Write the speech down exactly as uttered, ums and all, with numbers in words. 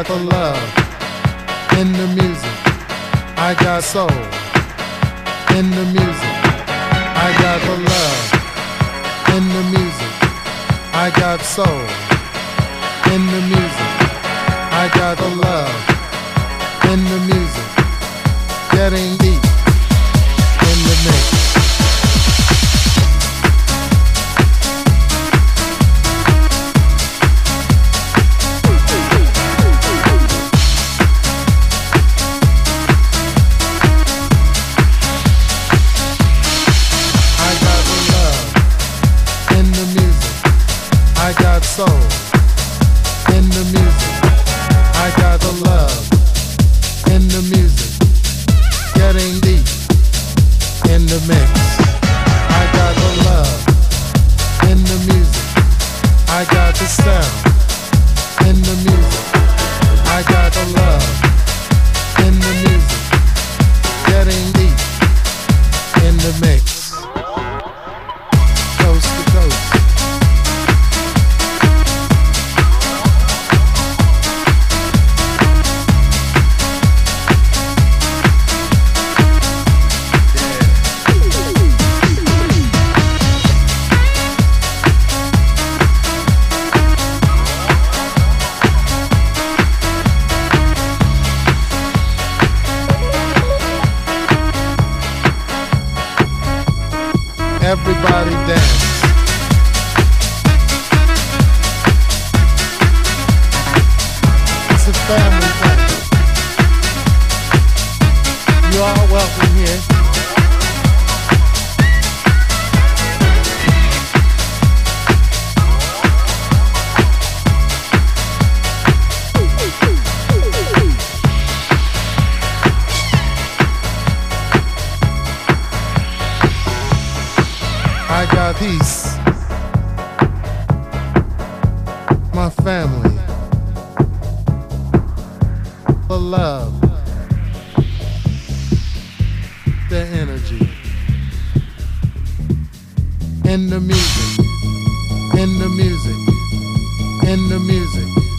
got the love in the music. I got soul in the music. I got the love in the music. I got soul in the music. I got the love in the music. Getting deep in the mix. I got soul in the music. I got the love in the music. Getting deep in the mix. I got the love in the music. I got the sound in the music. I got the love in the music. Getting deep in the mix. Coast to coast. Everybody dance. It's a family thing. You are welcome here. I got peace, my family, the love, the energy, in the music, in the music, in the music.